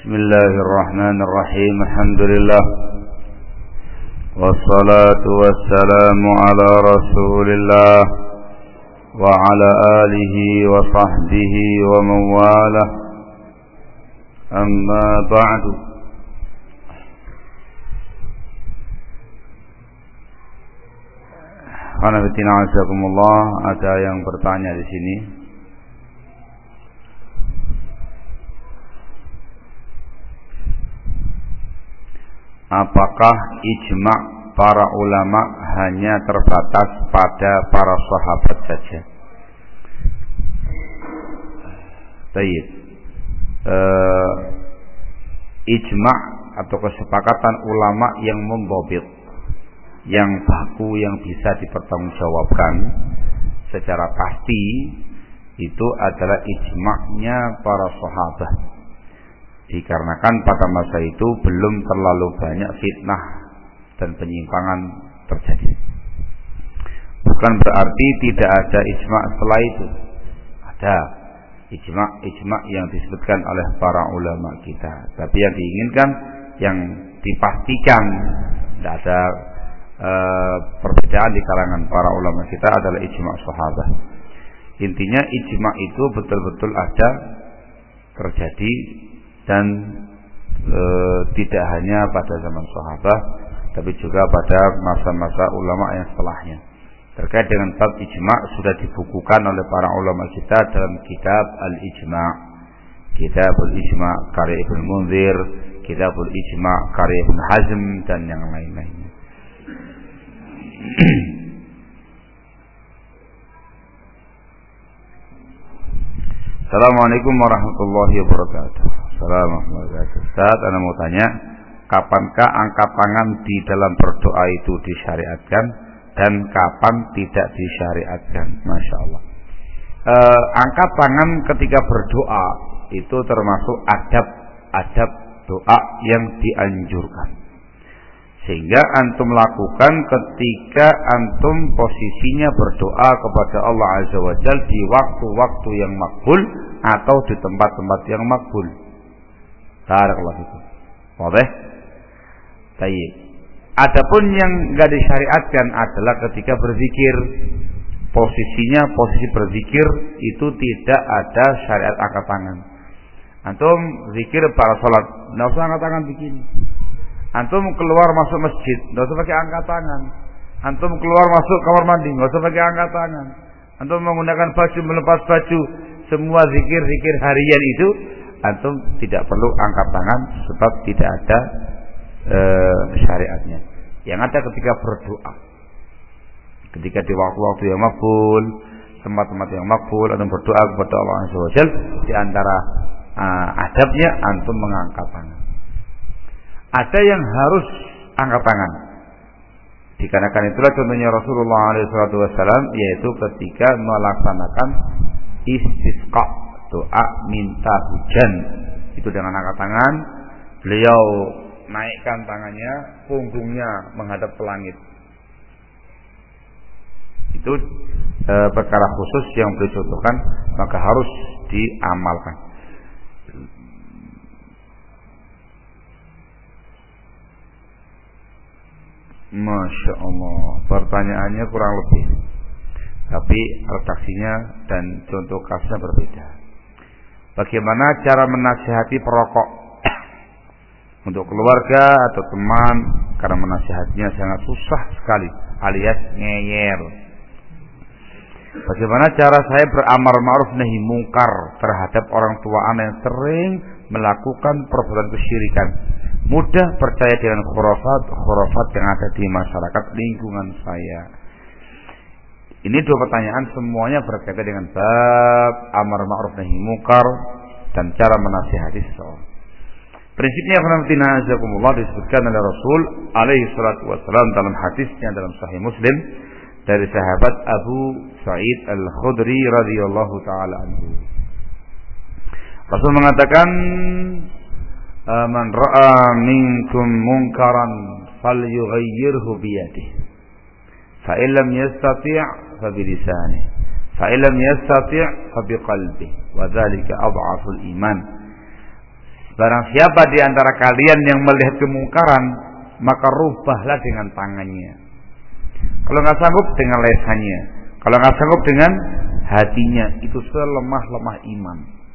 Bismillahirrahmanirrahim. Alhamdulillah. Wassalatu wassalamu ala Rasulillah wa ala alihi wa sahbihi wa man walah. Amma ba'du. Qanabitina azakumullah, ada yang bertanya di sini. Apakah ijma' para ulama hanya terbatas pada para sahabat saja? Baik. Ijma' atau kesepakatan ulama yang mendhabit, yang baku, yang bisa dipertanggungjawabkan secara pasti, itu adalah ijma'nya para sahabat. Dikarenakan pada masa itu belum terlalu banyak fitnah dan penyimpangan terjadi. Bukan berarti tidak ada ijma' setelah itu. Ada ijma' yang disebutkan oleh para ulama kita. Tapi yang diinginkan, yang dipastikan tidak ada perbedaan di kalangan para ulama kita adalah ijma' sahabat. Intinya ijma' itu betul-betul ada, terjadi, dan tidak hanya pada zaman sahabat, tapi juga pada masa-masa ulama yang setelahnya. Terkait dengan bab ijma' sudah dibukukan oleh para ulama kita dalam kitab Al-Ijma', Kitabul Ijma' karya Ibnu Munzir, Kitabul Ijma' karya Ibnu Hazm, dan yang lain-lainnya. Assalamualaikum warahmatullahi wabarakatuh. Assalamualaikum warahmatullahi wabarakatuh. Ustaz, Anda mau tanya, kapankah angkat tangan di dalam berdoa itu disyariatkan dan kapan tidak disyariatkan? Masya Allah. Angkat tangan ketika berdoa itu termasuk adab doa yang dianjurkan. Sehingga antum lakukan ketika antum posisinya berdoa kepada Allah Azza wa Jalla di waktu-waktu yang makbul atau di tempat-tempat yang makbul. Barakallahu fikum. Boleh? Baik. Adapun yang enggak disyariatkan adalah ketika berzikir. Posisinya posisi berzikir itu tidak ada syariat angkat tangan. Antum zikir para salat, enggak usah angkat tangan begini. Antum keluar masuk masjid, enggak usah pakai angkat tangan. Antum keluar masuk kamar mandi, enggak usah pakai angkat tangan. Antum menggunakan baju, melepas baju, semua zikir-zikir harian itu antum tidak perlu angkat tangan sebab tidak ada syariatnya. Yang ada ketika berdoa, ketika di waktu-waktu yang makbul, tempat-tempat yang makbul, antum berdoa kepada Allah Azza wa Jalla, di antara adabnya antum mengangkat tangan. Ada yang harus angkat tangan. Dikarenakan itulah contohnya Rasulullah SAW, yaitu ketika melaksanakan istisqa, doa minta hujan, itu dengan angkat tangan, beliau naikkan tangannya, punggungnya menghadap ke langit. Itu perkara khusus yang beliau contohkan, maka harus diamalkan. Masya Allah, pertanyaannya kurang lebih, tapi redaksinya dan contoh kasusnya berbeda. Bagaimana cara menasihati perokok untuk keluarga atau teman, karena menasihatinya sangat susah sekali, alias ngeyel. Bagaimana cara saya beramar ma'ruf nahi mungkar terhadap orang tua anak yang sering melakukan perbuatan kesyirikan, mudah percaya dengan khurafat yang ada di masyarakat lingkungan saya. Ini dua pertanyaan, semuanya berkaitan dengan bab amar ma'ruf nahi munkar dan cara menasihati seseorang. Prinsipnya azakumullah disebutkan oleh Rasul alaihi salatu wassalam dalam hadisnya dalam Sahih Muslim dari sahabat Abu Sa'id Al-Khudri radhiyallahu taala anhu. Rasul mengatakan, man ra'a minkum munkaran falyughayyirhu biyadihi fa in lam yastati' fa bilisanihi فإن لم يستطع فبقلبه وذلك أضعف الإيمان. Barang siapa di antara kalian yang melihat kemungkaran, maka rubahlah dengan tangannya. Kalau nggak sanggup dengan lesannya, kalau nggak sanggup dengan hatinya, itu selemah-lemah iman.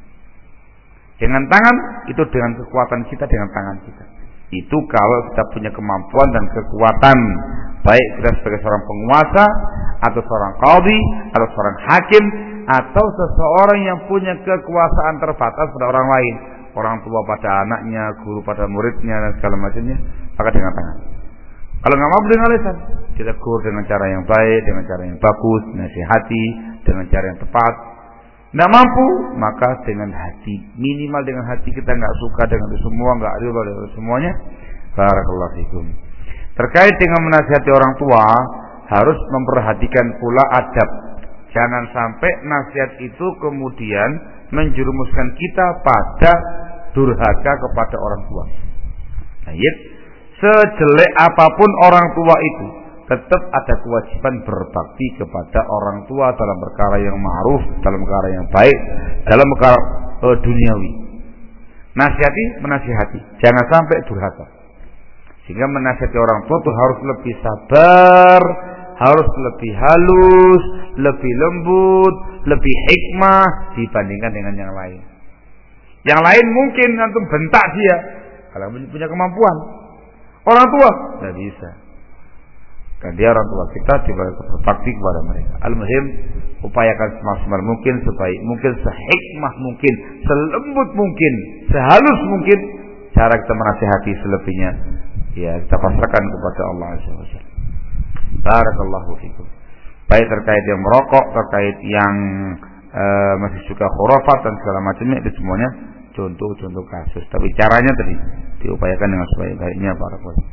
Dengan tangan, itu dengan kekuatan kita, dengan tangan kita. Itu kalau kita punya kemampuan dan kekuatan, baik kita sebagai seorang penguasa, atau seorang qadhi, atau seorang hakim, atau seseorang yang punya kekuasaan terbatas pada orang lain, orang tua pada anaknya, guru pada muridnya, dan segala macamnya, maka dengan tangan. Kalau nggak mampu dengan lisan, kita tegur dengan cara yang baik, dengan cara yang bagus, nasihati dengan cara yang tepat. Nggak mampu, maka dengan hati, minimal dengan hati. Kita nggak suka dengan itu semua, nggak ridho dengan semuanya. Barakallahu fikum. Terkait dengan menasihati orang tua, harus memperhatikan pula adab. Jangan sampai nasihat itu kemudian menjerumuskan kita pada durhaka kepada orang tua. Ayat, sejelek apapun orang tua itu, tetap ada kewajiban berbakti kepada orang tua dalam perkara yang ma'ruf, dalam perkara yang baik, dalam perkara duniawi. Nasihati, menasihati, jangan sampai durhaka. Sehingga menasihati orang tua itu harus lebih sabar, harus lebih halus, lebih lembut, lebih hikmah dibandingkan dengan yang lain. Yang lain mungkin antum bentak dia kalau punya kemampuan. Orang tua tidak bisa. Kan dia orang tua kita, berbakti kepada mereka. Al-muhim, upayakan semaksimal mungkin, sebaik mungkin, sehikmah mungkin, selembut mungkin, sehalus mungkin cara kita menasihati. Selebihnya ya kita pasrahkan kepada Allah Subhanahu wa taala. Barakallahu fikum. Baik terkait yang merokok, terkait yang masih suka khurafat dan segala macamnya, itu semuanya contoh-contoh kasus. Tapi caranya tadi diupayakan dengan sebaik-baiknya. Barakallahu.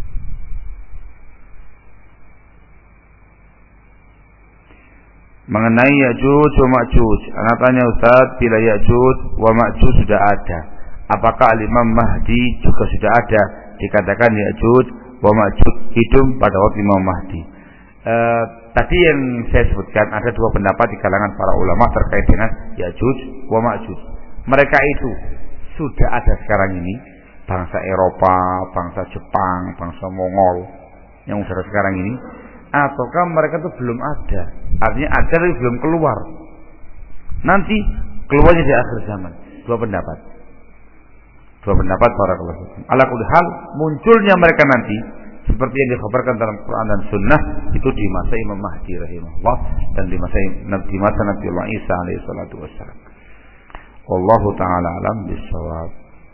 Mengenai Ya'juj wa Ma'juj, anak tanya Ustaz, bila Ya'juj wa Ma'juj sudah ada, apakah Imam Mahdi juga sudah ada? Dikatakan Ya'juj wa Ma'juj hidup pada waktu Imam Mahdi. Tadi yang saya sebutkan, ada dua pendapat di kalangan para ulama terkait dengan Ya'juj wa Ma'juj. Mereka itu sudah ada sekarang ini, bangsa Eropa, bangsa Jepang, bangsa Mongol yang sudah sekarang ini, ataukah mereka itu belum ada? Artinya ada tapi belum keluar. Nanti keluarnya di akhir zaman. Dua pendapat para ulama. Ala kulli hal, munculnya mereka nanti seperti yang dikhabarkan dalam Quran dan Sunnah itu di masa Imam Mahdi rahimahullah dan di masa Nabiullah Isa alaihi salatu wassalam. Wallahu taala alam bissawab.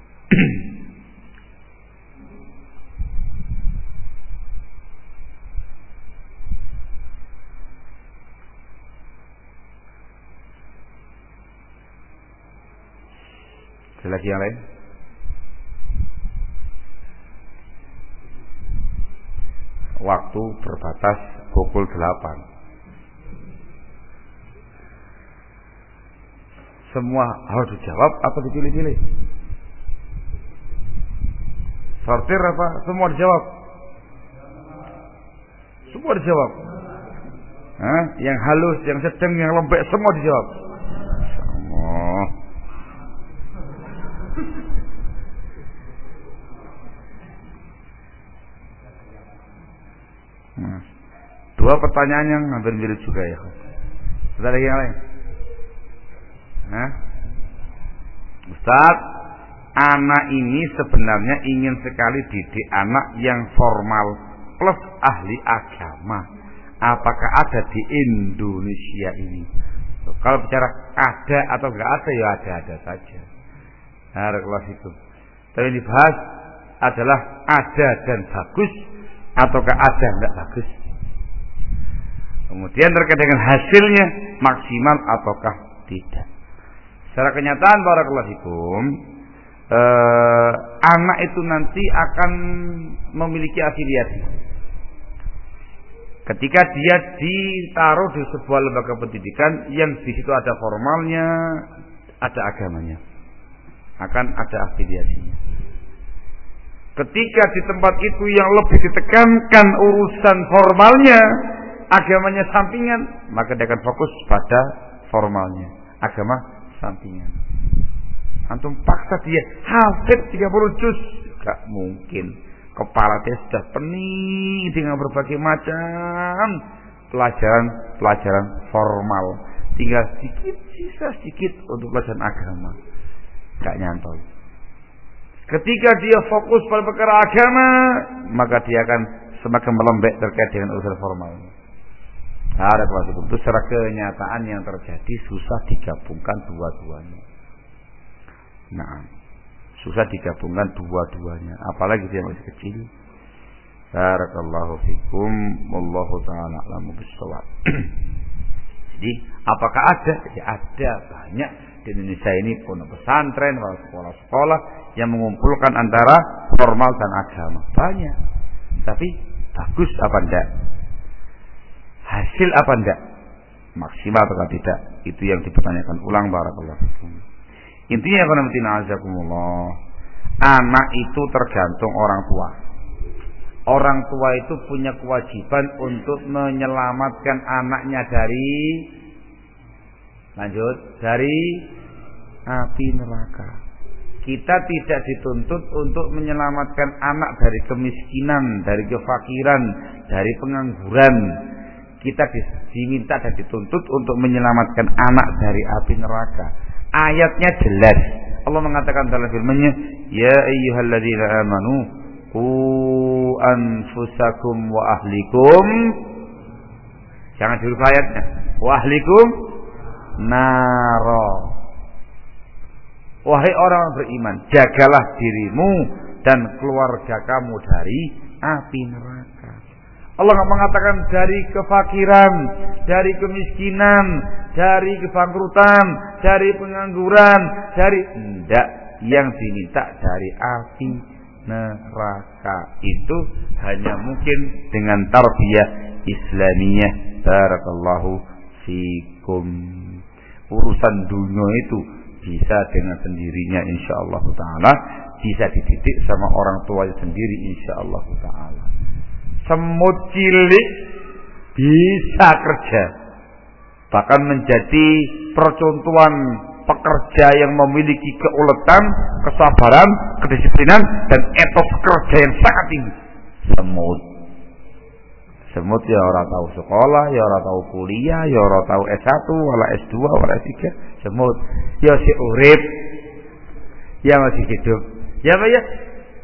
Ada lagi yang lain? Waktu terbatas pukul 8. Semua harus dijawab apa dipilih-pilih? Sortir apa? Semua dijawab? Semua dijawab. Yang halus, yang sedang, yang lembek, semua dijawab. Semua. Dua pertanyaan yang hampir mirip juga ya. Ada lagi yang lain? Ustaz, anak ini sebenarnya ingin sekali didik anak yang formal plus ahli agama. Apakah ada di Indonesia ini? Kalau bicara ada atau enggak ada, ya ada saja. Barakallahu fikum. Tapi yang dibahas adalah ada dan bagus ataukah ada enggak bagus. Kemudian terkait dengan hasilnya maksimal ataukah tidak. Secara kenyataan barakallahu fikum, anak itu nanti akan memiliki afiliasi. Ketika dia ditaruh di sebuah lembaga pendidikan yang di situ ada formalnya, ada agamanya, akan ada afiliasinya. Ketika di tempat itu yang lebih ditekankan urusan formalnya, agamanya sampingan, maka dia akan fokus pada formalnya, agama sampingan. Antum paksa dia hafid 30 juz, gak mungkin. Kepala dia sudah pening dengan berbagai macam pelajaran formal. Tinggal sisa sedikit untuk pelajaran agama. Gak nyantol. Ketika dia fokus pada perkara agama, maka dia akan semakin melembek terkait dengan urusan formal. Ada kelas itu secara kenyataan yang terjadi, susah digabungkan dua-duanya. Nah, susah digabungkan dua-duanya, apalagi dia masih kecil. Barakallahu fikum, wallahu ta'ala a'lamu bis-shawab. Jadi, apakah ada? Ya ada, banyak di Indonesia ini pondok pesantren, sekolah-sekolah yang mengumpulkan antara formal dan agama. Banyak. Tapi bagus apa enggak? Hasil apa enggak? Maksimal atau tidak? Itu yang dipertanyakan ulang. Barakallahu fikum. Intinya azakumullah, anak itu tergantung orang tua. Orang tua itu punya kewajiban untuk menyelamatkan anaknya dari api neraka. Kita tidak dituntut untuk menyelamatkan anak dari kemiskinan, dari kefakiran, dari pengangguran. Kita diminta dan dituntut untuk menyelamatkan anak dari api neraka. Ayatnya jelas. Allah mengatakan dalam firman-Nya, "Ya ayyuhalladzina amanu qu anfusakum wa ahlikum." Jangan dirubah ayatnya. Wa ahlikum naro. Wahai orang beriman, jagalah dirimu dan keluarga kamu dari api neraka. Allah nggak mengatakan dari kefakiran, dari kemiskinan, dari kebangkrutan, dari pengangguran, dari tidak. Yang diminta dari api neraka itu hanya mungkin dengan tarbiyah Islamiyah. Barakallahu fikum. Urusan dunia itu bisa dengan sendirinya insyaallah taala, bisa dididik sama orang tuanya sendiri insyaallah taala. Semut cilik bisa kerja, bahkan menjadi percontohan pekerja yang memiliki keuletan, kesabaran, kedisiplinan dan etos kerja yang sangat tinggi. Semut ya orang tahu sekolah, ya orang tahu kuliah, ya orang tahu S1, wala S2, wala S3. Semut ya si urip, ya masih hidup. Ya Pak ya?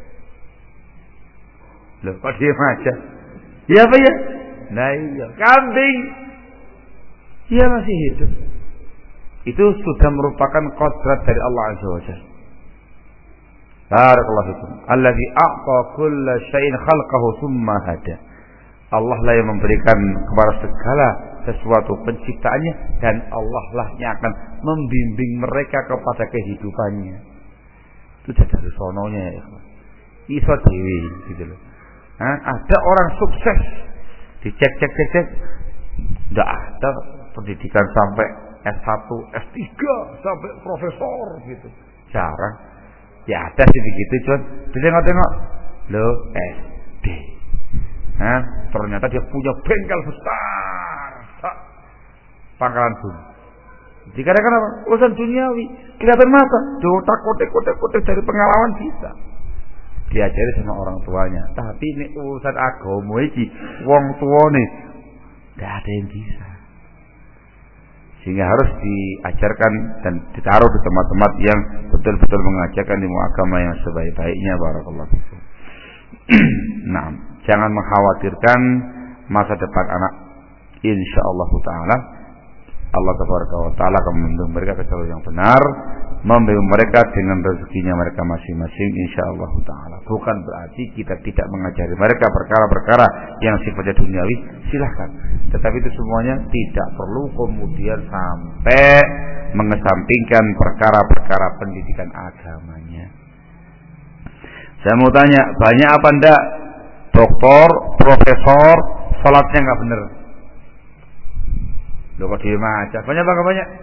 Loh, kok diam aja? Ya Pak ya? Nah iya, kambing ya masih hidup. Itu sudah merupakan kodrat dari Allah Azza wa Jalla. Barakallahu fikum. Allazi a'ta kulla syai'in khalqahu tsumma hada. Allah lah yang memberikan kepada segala sesuatu penciptaannya, dan Allah lah yang akan membimbing mereka kepada kehidupannya. Itu dari sononya ya. Iso dewi gitu loh. Ada orang sukses dicek tidak ada pendidikan sampai S1, S3 sampai profesor gitu. Jarang. Ya ada sih begitu, cuman ditengok-tengok loh SD. Ternyata dia punya bengkel besar, pangkalan bun. Dikatakan apa? Urusan duniawi, kelihatan mata, kotek dari pengalaman bisa. Diajari sama orang tuanya. Tapi ini urusan agama iki, wong tua nih, tidak ada yang bisa. Sehingga harus diajarkan dan ditaruh di tempat-tempat yang betul-betul mengajarkan ilmu agama yang sebaik-baiknya. Barakallahu fikum. Nah, jangan mengkhawatirkan masa depan anak. Insyaallah taala Allah Taala akan membimbing mereka ke jalur yang benar, membimbing mereka dengan rezekinya mereka masing-masing insyaallah taala. Bukan berarti kita tidak mengajari mereka perkara-perkara yang sifatnya duniawi, silahkan. Tetapi itu semuanya tidak perlu kemudian sampai mengesampingkan perkara-perkara pendidikan agamanya. Saya mau tanya, banyak apa enggak doktor, profesor, salatnya enggak benar? Loh kok diem aja? Banyak apa enggak banyak?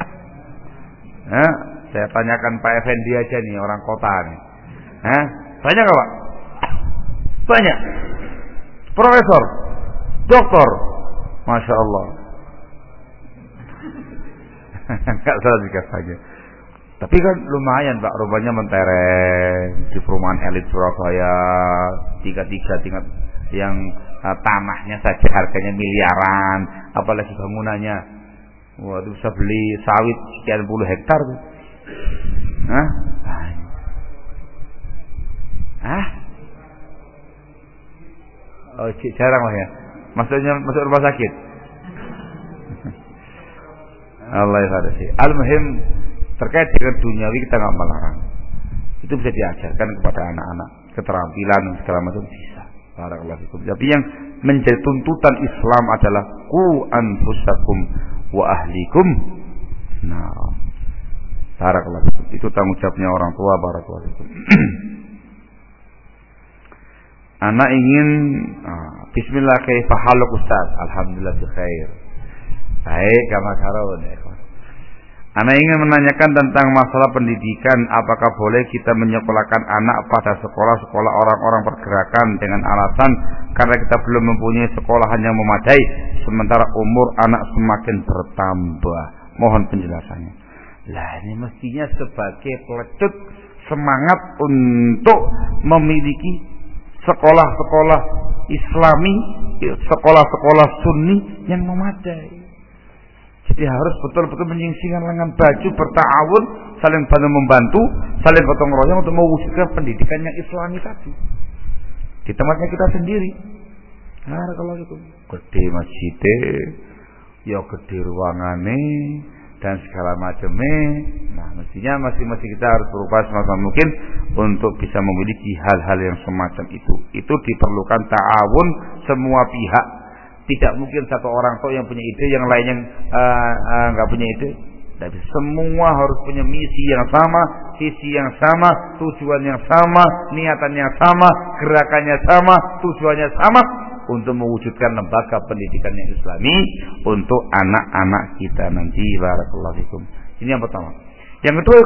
Saya tanyakan Pak Effendi aja nih, orang kota nih. Banyak enggak Pak? Banyak. Profesor, doktor, Masya Allah. Enggak salah juga banyak. Tapi kan lumayan Pak, rumahnya mentereng di perumahan elit Surabaya, 3 tingkat yang tanahnya saja harganya miliaran, apalagi bangunannya. Waduh, bisa beli sawit sekian puluh hektar tuh. Hah? Hah? Oh, jarang lah ya. Maksudnya masuk rumah sakit. Allah ya sih. Al-muhim terkait dengan duniawi kita nggak melarang. Itu bisa diajarkan kepada anak-anak, keterampilan segala macam bisa. Barakallahu fikum. Tapi yang menjadi tuntutan Islam adalah qu anfusakum wa ahlikum. Nah, barakallahu fikum. Itu tanggung jawabnya orang tua. Barakallahu fikum. Anak ingin bismillah kaifa haluk Ustaz? Alhamdulillah bikhair. Baik, kama karun ya. Anak ingin menanyakan tentang masalah pendidikan, apakah boleh kita menyekolahkan anak pada sekolah-sekolah orang-orang pergerakan dengan alasan karena kita belum mempunyai sekolahan yang memadai, sementara umur anak semakin bertambah. Mohon penjelasannya. Lah ini mestinya sebagai pelecut semangat untuk memiliki sekolah-sekolah Islami, sekolah-sekolah Sunni yang memadai. Jadi harus betul-betul menyingsingkan lengan baju, bertawun, saling bantu membantu, saling gotong royong untuk mewujudkan pendidikan yang Islami tadi. Di tempatnya kita sendiri. Nah, kalau itu gede masjidnya, ya gede ruangannya dan segala macamnya. Nah, mestinya masing-masing kita harus berupaya semaksimal mungkin untuk bisa memiliki hal-hal yang semacam itu. Itu diperlukan ta'awun semua pihak. Tidak mungkin satu orang tua yang punya ide, yang lainnya nggak punya ide. Tapi semua harus punya misi yang sama, visi yang sama, tujuan yang sama, niatan yang sama, gerakannya sama, tujuannya sama untuk mewujudkan lembaga pendidikan yang Islami untuk anak-anak kita nanti. Barakallahu fikum. Ini yang pertama. Yang kedua,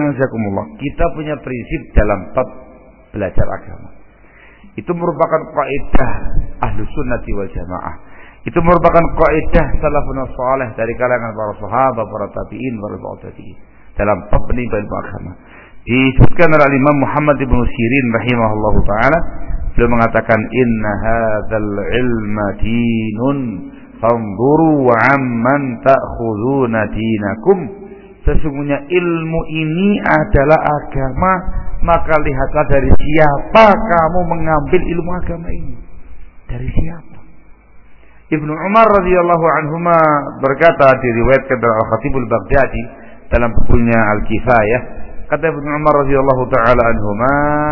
kita punya prinsip dalam bab belajar agama. Itu merupakan kaidah Ahlus Sunnati wal Jamaah. Itu merupakan kaidah salafun saleh dari kalangan para sahabat, para tabi'in, para tabi'in dalam bab pendidikan agama. Disebutkan oleh Imam Muhammad ibn Sirin rahimahullahu taala, beliau mengatakan inna hadzal ilma dinun fanzuru amman ta'khuduna dinakum. Sesungguhnya ilmu ini adalah agama, maka lihatlah dari siapa kamu mengambil ilmu agama ini. Dari siapa? Ibnu Umar radhiyallahu anhuma berkata, diriwayatkan oleh Al-Khatibul Baghdadi dalam bukunya Al-Kifayah, kata Ibnu Umar radhiyallahu taala anhuma,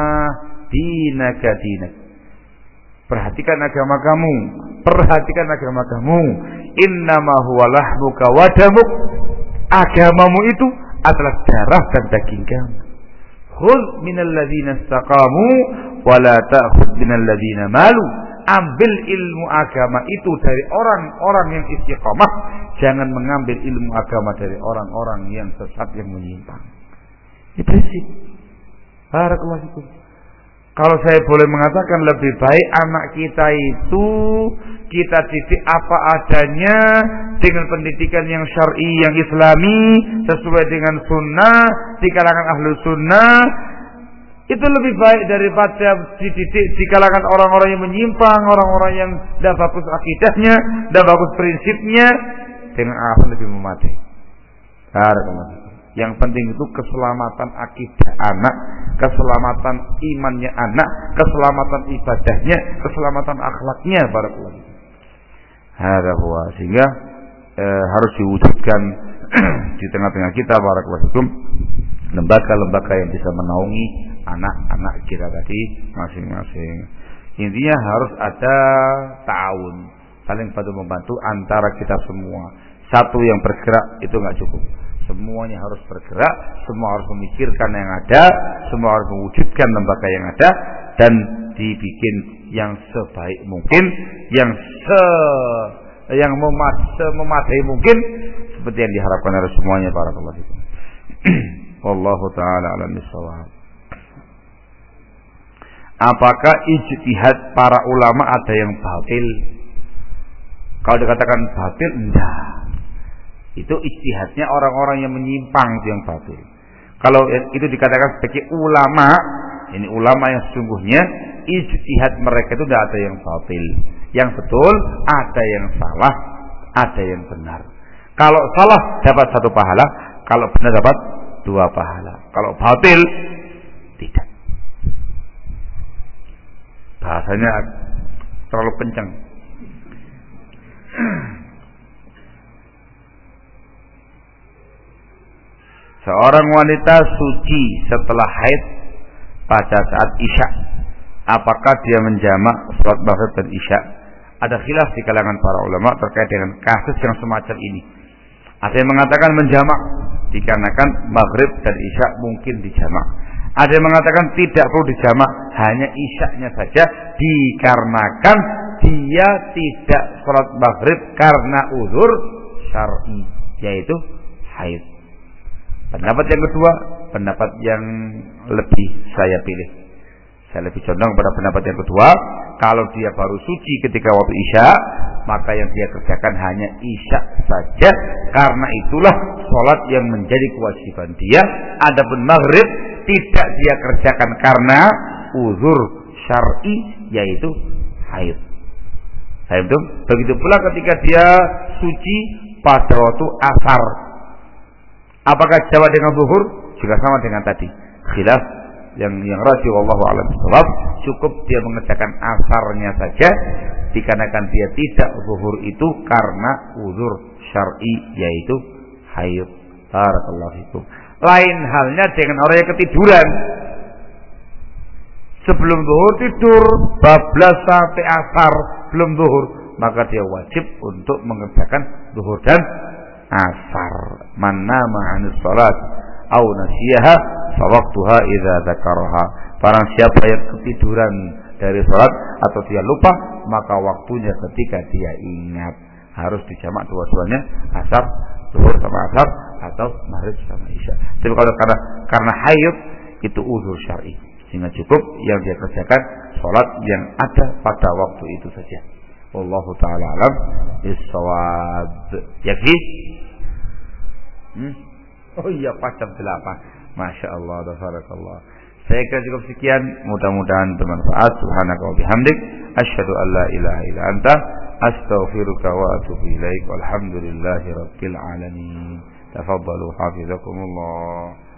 dinaka dinak. Perhatikan agama kamu, perhatikan agama kamu. Innama huwa lahmuka wa damuk. Agamamu itu adalah darah dan daging kamu. Khudh minal ladzina istaqamu wa la ta'khudh minal ladzina malu. Ambil ilmu agama itu dari orang-orang yang istiqamah, jangan mengambil ilmu agama dari orang-orang yang sesat, yang menyimpang. Ini prinsip. Barakallahu fikum. Kalau saya boleh mengatakan, lebih baik anak kita itu kita didik apa adanya dengan pendidikan yang syar'i, yang Islami, sesuai dengan sunnah di kalangan ahlu sunnah. Itu lebih baik daripada dididik di kalangan orang-orang yang menyimpang, orang-orang yang tidak bagus akidahnya, tidak bagus prinsipnya, dengan alasan lebih memadai. Yang penting itu keselamatan akidah anak, keselamatan imannya anak, keselamatan ibadahnya, keselamatan akhlaknya. Barakallahu. Sehingga harus diwujudkan di tengah-tengah kita, barakallahu, lembaga-lembaga yang bisa menaungi anak-anak kita tadi masing-masing. Intinya harus ada ta'awun, saling bantu membantu antara kita semua. Satu yang bergerak itu nggak cukup. Semuanya harus bergerak, semua harus memikirkan yang ada, semua harus mewujudkan lembaga yang ada dan dibikin yang sebaik mungkin, yang memadai mungkin, seperti yang diharapkan oleh semuanya. Barakallahu fikum. Wallahu taala a'lam bissawab. Apakah ijtihad para ulama ada yang batil? Kalau dikatakan batil, enggak. Itu ijtihadnya orang-orang yang menyimpang, itu yang batil. Kalau itu dikatakan sebagai ulama, ini ulama yang sesungguhnya ijtihad mereka itu tidak ada yang batil. Yang betul, ada yang salah, ada yang benar. Kalau salah dapat 1 pahala, kalau benar dapat 2 pahala. Kalau batil tidak. Bahasanya terlalu kencang. Seorang wanita suci setelah haid pada saat isya, apakah dia menjamak salat maghrib dan isya? Ada khilaf di kalangan para ulama terkait dengan kasus yang semacam ini. Ada yang mengatakan menjamak dikarenakan maghrib dan isya mungkin dijamak. Ada yang mengatakan tidak perlu dijamak, hanya isyanya saja dikarenakan dia tidak salat maghrib karena uzur syar'i, yaitu haid. Pendapat yang kedua, pendapat yang lebih saya pilih. Saya lebih condong pada pendapat yang kedua. Kalau dia baru suci ketika waktu isya, maka yang dia kerjakan hanya isya saja, karena itulah sholat yang menjadi kewajiban dia. Adapun maghrib tidak dia kerjakan karena uzur syar'i, yaitu haid. Begitu pula ketika dia suci pada waktu asar, apakah jamak dengan zuhur? Juga sama dengan tadi. Khilaf yang rajih wallahu a'lam bishawab, cukup dia mengerjakan asarnya saja dikarenakan dia tidak zuhur itu karena uzur syar'i, yaitu haid. Barakallahu fikum. Lain halnya dengan orang yang ketiduran. Sebelum zuhur tidur, bablas sampai asar belum zuhur, maka dia wajib untuk mengerjakan zuhur dan asar. Man nama 'anis salat aw nasiyaha fa waqtuha idza dzakaraha. Barang siapa yang ketiduran dari salat atau dia lupa, maka waktunya ketika dia ingat. Harus dijamak dua-duanya, asar, zuhur sama asar, atau maghrib sama isya. Tapi kalau karena haid itu uzur syar'i, sehingga cukup yang dia kerjakan salat yang ada pada waktu itu saja. Wallahu taala alam bis-shawab. Yakfi? Oh iya, pas jam 8. Masya Allah, tabarakallah. Saya kira cukup sekian. Mudah-mudahan bermanfaat. Subhanaka wa bihamdik, asyhadu an la ilaha illa anta, astaghfiruka wa atubu ilaik. Walhamdulillahi rabbil alamin. Tafaddalu hafizakumullah.